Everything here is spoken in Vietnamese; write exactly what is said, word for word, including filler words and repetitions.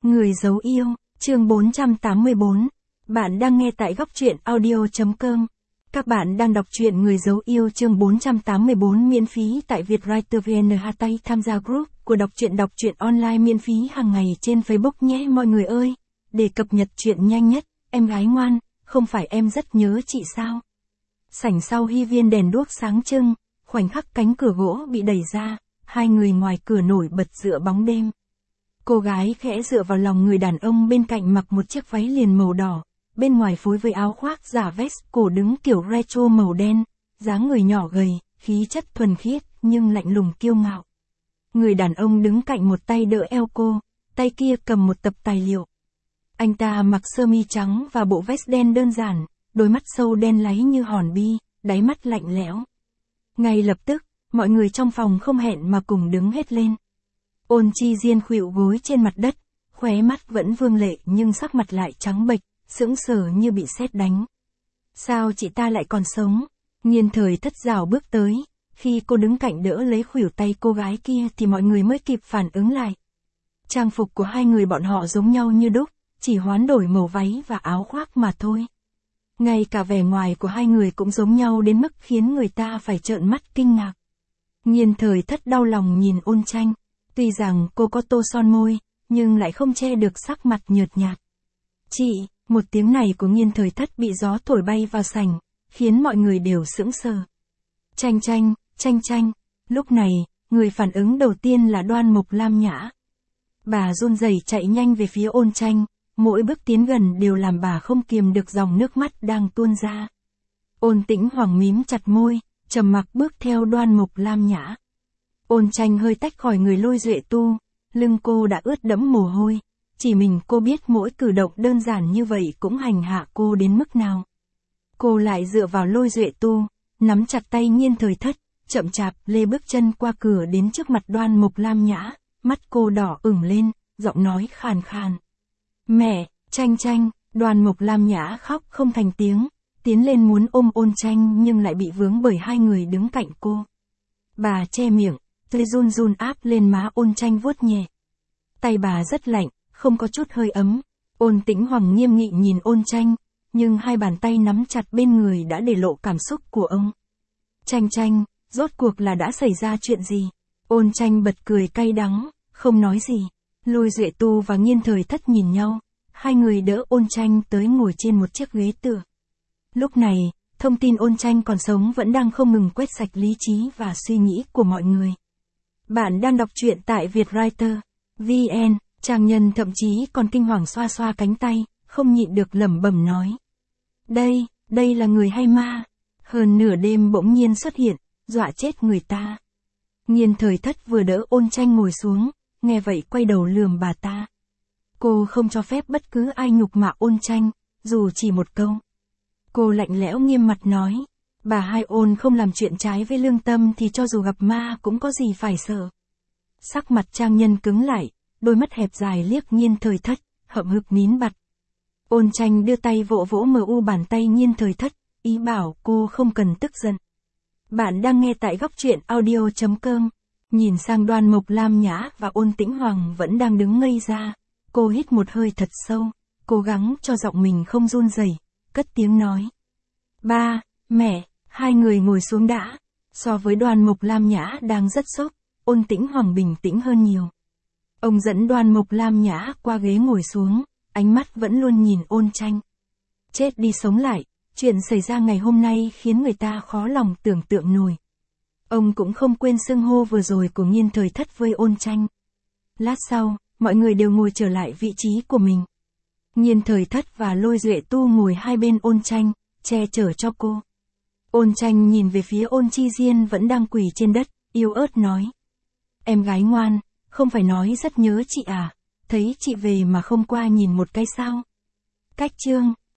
Người giấu yêu, chương bốn trăm tám mươi bốn. Bạn đang nghe tại góc truyện audio.com. Các bạn đang đọc truyện Người giấu yêu chương bốn trăm tám mươi bốn miễn phí tại Vietwriter vê en. Hashtag tham gia group của đọc truyện đọc truyện online miễn phí hàng ngày trên Facebook nhé mọi người ơi. Để cập nhật truyện nhanh nhất, em gái ngoan, không phải em rất nhớ chị sao? Sảnh sau hy viên đèn đuốc sáng trưng, khoảnh khắc cánh cửa gỗ bị đẩy ra, hai người ngoài cửa nổi bật giữa bóng đêm. Cô gái khẽ dựa vào lòng người đàn ông bên cạnh mặc một chiếc váy liền màu đỏ, bên ngoài phối với áo khoác giả vest cổ đứng kiểu retro màu đen, dáng người nhỏ gầy, khí chất thuần khiết nhưng lạnh lùng kiêu ngạo. Người đàn ông đứng cạnh một tay đỡ eo cô, tay kia cầm một tập tài liệu. Anh ta mặc sơ mi trắng và bộ vest đen đơn giản, đôi mắt sâu đen láy như hòn bi, đáy mắt lạnh lẽo. Ngay lập tức, mọi người trong phòng không hẹn mà cùng đứng hết lên. Ôn Chi Diên khuỵu gối trên mặt đất, khóe mắt vẫn vương lệ nhưng sắc mặt lại trắng bệch, sững sờ như bị sét đánh. Sao chị ta lại còn sống? Nghiên Thời Thất rảo bước tới, khi cô đứng cạnh đỡ lấy khuỷu tay cô gái kia thì mọi người mới kịp phản ứng lại. Trang phục của hai người bọn họ giống nhau như đúc, chỉ hoán đổi màu váy và áo khoác mà thôi. Ngay cả vẻ ngoài của hai người cũng giống nhau đến mức khiến người ta phải trợn mắt kinh ngạc. Nghiên Thời Thất đau lòng nhìn Ôn Tranh. Tuy rằng cô có tô son môi, nhưng lại không che được sắc mặt nhợt nhạt. Chị, một tiếng này của Nghiên Thời Thất bị gió thổi bay vào sảnh, khiến mọi người đều sững sờ. Tranh tranh, tranh tranh, lúc này, người phản ứng đầu tiên là Đoan Mục Lam Nhã. Bà run rẩy chạy nhanh về phía Ôn Tranh, mỗi bước tiến gần đều làm bà không kiềm được dòng nước mắt đang tuôn ra. Ôn Tĩnh Hoàng mím chặt môi, trầm mặc bước theo Đoan Mục Lam Nhã. Ôn Tranh hơi tách khỏi người Lôi Duệ Tu, lưng cô đã ướt đẫm mồ hôi, chỉ mình cô biết mỗi cử động đơn giản như vậy cũng hành hạ cô đến mức nào. Cô lại dựa vào Lôi Duệ Tu, nắm chặt tay Nghiên Thời Thất, chậm chạp lê bước chân qua cửa đến trước mặt Đoan Mục Lam Nhã, mắt cô đỏ ửng lên, giọng nói khàn khàn. Mẹ, Tranh Tranh, Đoan Mục Lam Nhã khóc không thành tiếng, tiến lên muốn ôm Ôn Tranh nhưng lại bị vướng bởi hai người đứng cạnh cô. Bà che miệng, tay run run áp lên má Ôn Tranh vuốt nhẹ. Tay bà rất lạnh, không có chút hơi ấm. Ôn Tĩnh Hoàng nghiêm nghị nhìn Ôn Tranh, nhưng hai bàn tay nắm chặt bên người đã để lộ cảm xúc của ông. Tranh Tranh, rốt cuộc là đã xảy ra chuyện gì? Ôn Tranh bật cười cay đắng, không nói gì. Lôi Duệ Tu và Nghiên Thời Thất nhìn nhau, hai người đỡ Ôn Tranh tới ngồi trên một chiếc ghế tựa. Lúc này, thông tin Ôn Tranh còn sống vẫn đang không ngừng quét sạch lý trí và suy nghĩ của mọi người. Bạn đang đọc truyện tại Vietwriter vê en, trang nhân thậm chí còn kinh hoàng xoa xoa cánh tay, không nhịn được lẩm bẩm nói. Đây, đây là người hay ma? Hơn nửa đêm bỗng nhiên xuất hiện, dọa chết người ta. Nghiên Thời Thất vừa đỡ Ôn Tranh ngồi xuống, nghe vậy quay đầu lườm bà ta. Cô không cho phép bất cứ ai nhục mạ Ôn Tranh, dù chỉ một câu. Cô lạnh lẽo nghiêm mặt nói. Bà hai Ôn không làm chuyện trái với lương tâm thì cho dù gặp ma cũng có gì phải sợ. Sắc mặt trang nhân cứng lại, đôi mắt hẹp dài liếc Nghiên Thời Thất, hậm hực nín bặt. Ôn Tranh đưa tay vỗ vỗ mờ u bàn tay Nghiên Thời Thất, ý bảo cô không cần tức giận. Bạn đang nghe tại góc truyện audio.com. Nhìn sang Đoan Mục Lam Nhã và Ôn Tĩnh Hoàng vẫn đang đứng ngây ra. Cô hít một hơi thật sâu, cố gắng cho giọng mình không run rẩy, cất tiếng nói. Ba, mẹ. Hai người ngồi xuống đã. So với Đoan Mục Lam Nhã đang rất sốc, Ôn Tĩnh Hoàng bình tĩnh hơn nhiều. Ông dẫn Đoan Mục Lam Nhã qua ghế ngồi xuống, ánh mắt vẫn luôn nhìn Ôn Tranh. Chết đi sống lại, chuyện xảy ra ngày hôm nay khiến người ta khó lòng tưởng tượng nổi. Ông cũng không quên xưng hô vừa rồi của Nghiên Thời Thất với Ôn Tranh. Lát sau, mọi người đều ngồi trở lại vị trí của mình. Nghiên Thời Thất và Lôi Duệ Tu ngồi hai bên Ôn Tranh, che chở cho cô. Ôn Tranh nhìn về phía Ôn Chi Diên vẫn đang quỳ trên đất, yếu ớt nói. Em gái ngoan, không phải nói rất nhớ chị à, thấy chị về mà không qua nhìn một cái sao? Cách chương,